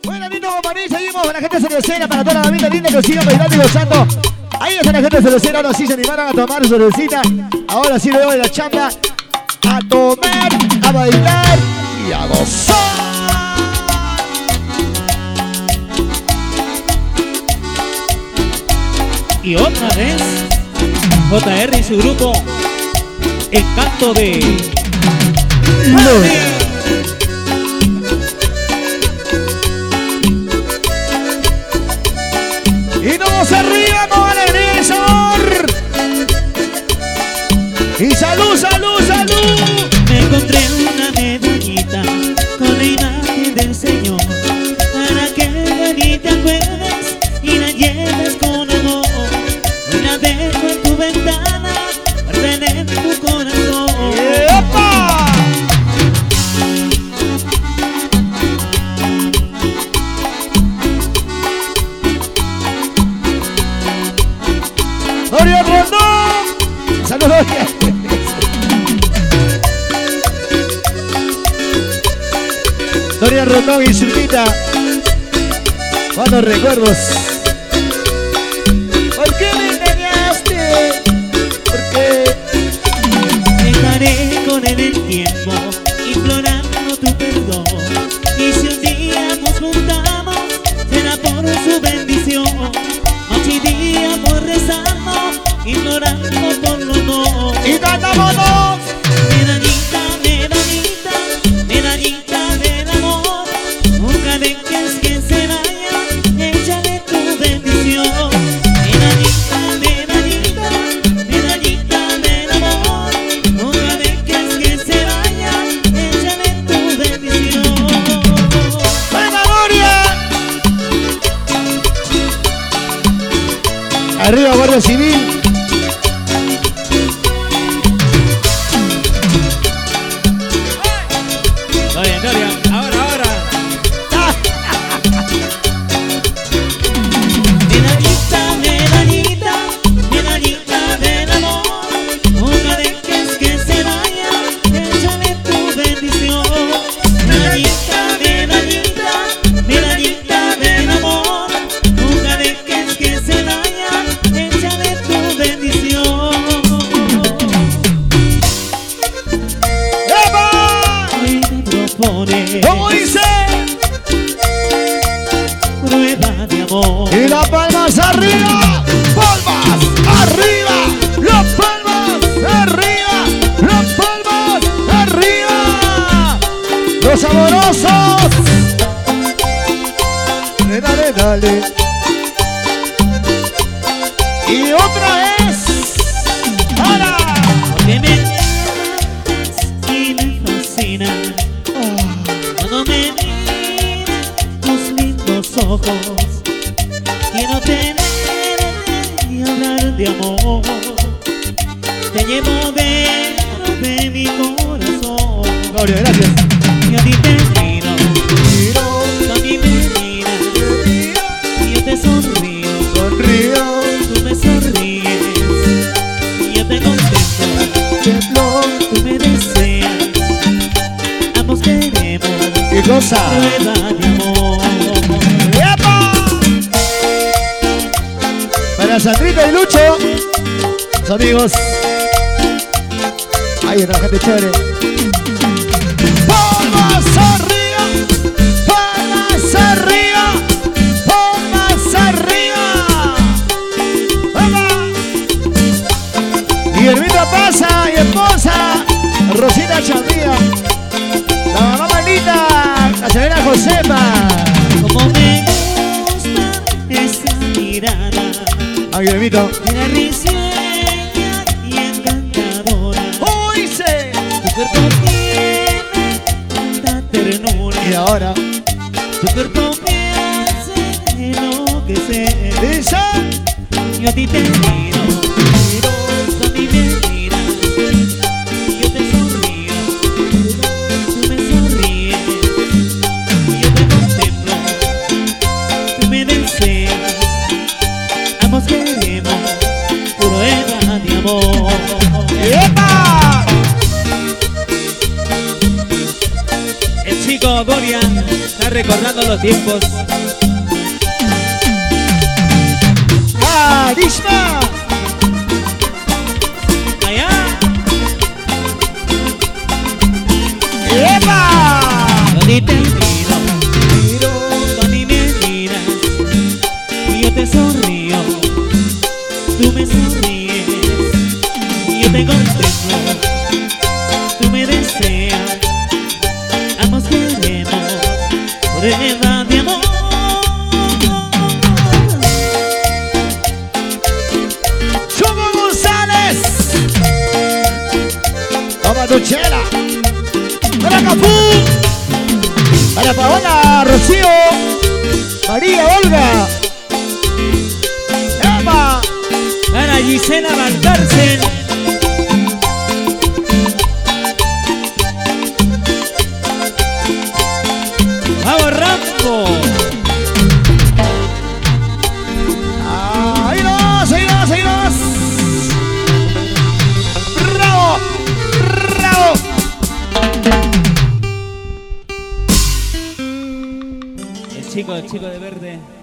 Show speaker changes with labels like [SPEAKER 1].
[SPEAKER 1] Bueno, lindo compañía, seguimos con la gente cervecera para toda la familia linda que sigan bailando y gozando. Ahí está la gente cervecera, ahora sí se animaron a tomar su cervecita. Ahora sí luego de la chamba, a tomar, a bailar y a gozar.
[SPEAKER 2] Y otra vez, JR y su grupo, Encanto de
[SPEAKER 1] Luna. Y nos arriba con alegría y sabor. Y salud, salud, salud.
[SPEAKER 2] Me encontré una medallita con la imagen del Señor, para que ni te acuerdes y la lleves con amor. Hoy la dejo en tu ventana, guárdala en tu corazón.
[SPEAKER 1] ¡Epa! Doria Rondón. Saludos. Doria Rondón y Zulita. Cuántos recuerdos. ¿Por qué me engañaste? ¿Por qué?
[SPEAKER 2] Dejaré con él el tiempo, implorando tu perdón. Y si un día nos juntamos, será por su bendición. Noche y día por rezarnos, ignorando por los dos.
[SPEAKER 1] Y cantámonos.
[SPEAKER 2] Medallita, medallita, medallita del amor. Nunca dejes que se vaya, échale tu bendición. Medallita, medallita, medallita del amor. Nunca dejes que se vaya, échale tu bendición.
[SPEAKER 1] ¡Buena Doria! Arriba Guardia Civil.
[SPEAKER 2] Gloria, gloria, ahora, ahora. Medallita, medallita, medallita del amor. Nunca dejes que se vaya, échale tu bendición. Medallita, medallita, medallita del amor. Nunca dejes que se vaya, échale tu bendición.
[SPEAKER 1] ¡Epa!
[SPEAKER 2] Hoy me propone
[SPEAKER 1] ¿Cómo dice?
[SPEAKER 2] prueba de amor.
[SPEAKER 1] Y las palmas arriba. Palmas arriba. Las palmas arriba. Las palmas arriba. Los amorosos. Dale, dale. Y otra vez. ¡Ahora!
[SPEAKER 2] Que me llamas y me fascina cuando me miras tus lindos ojos. Quiero tener y hablar de amor. Te llevo dentro de mi corazón.
[SPEAKER 1] Gloria, gracias.
[SPEAKER 2] Y a ti te miro, a mí me miras y yo te sonrío.
[SPEAKER 1] Sonrío.
[SPEAKER 2] Tú me sonríes y yo te contemplo. Tú me deseas, ambos queremos
[SPEAKER 1] ¿Qué cosa?
[SPEAKER 2] prueba de amor.
[SPEAKER 1] ¡Epa! Para Sandrita y Lucho, los amigos. Ahí está, gente chévere. ¡Palmas arriba! ¡Palmas arriba! ¡Palmas arriba! ¡Vamos! Guillermita Pasa y esposa Rosita Chandía. La mamá Manita, la señora Josefa.
[SPEAKER 2] Como me gusta esa mirada,
[SPEAKER 1] A Guillermito.
[SPEAKER 2] era risueña y encantadora.
[SPEAKER 1] ¡Uy, se!
[SPEAKER 2] Tu cuerpo tiene tanta ternura
[SPEAKER 1] Y ahora,
[SPEAKER 2] tu cuerpo me hace enloquecer.
[SPEAKER 1] dice.
[SPEAKER 2] Yo a ti te miro, tú a mí me miras, yo te sonrío, tú me sonríes, y yo te contemplo, tú me deseas, ambos queremos prueba de amor.
[SPEAKER 1] ¡Epa!
[SPEAKER 2] El chico Doria, la recordando los tiempos.
[SPEAKER 1] ¡Carisma!
[SPEAKER 2] Allá.
[SPEAKER 1] ¡Epa!
[SPEAKER 2] Tony te miro, Tony me miras, y yo te sonrío, tú me sonríes, y yo te contesto, tú me deseas, ambos queremos prueba de amor.
[SPEAKER 1] ¡Choco González! ¡Toma tu chela! ¡Para Capú! ¡Para Paola, Rocío! ¡María, Olga! ¡Emma!
[SPEAKER 2] Para Gisela Valcárcel. ¡Vamos, Rambo!
[SPEAKER 1] ¡Ahí vamos, ahí vamos, ahí vamos! ¡Bravo! ¡Bravo!
[SPEAKER 2] El chico de verde.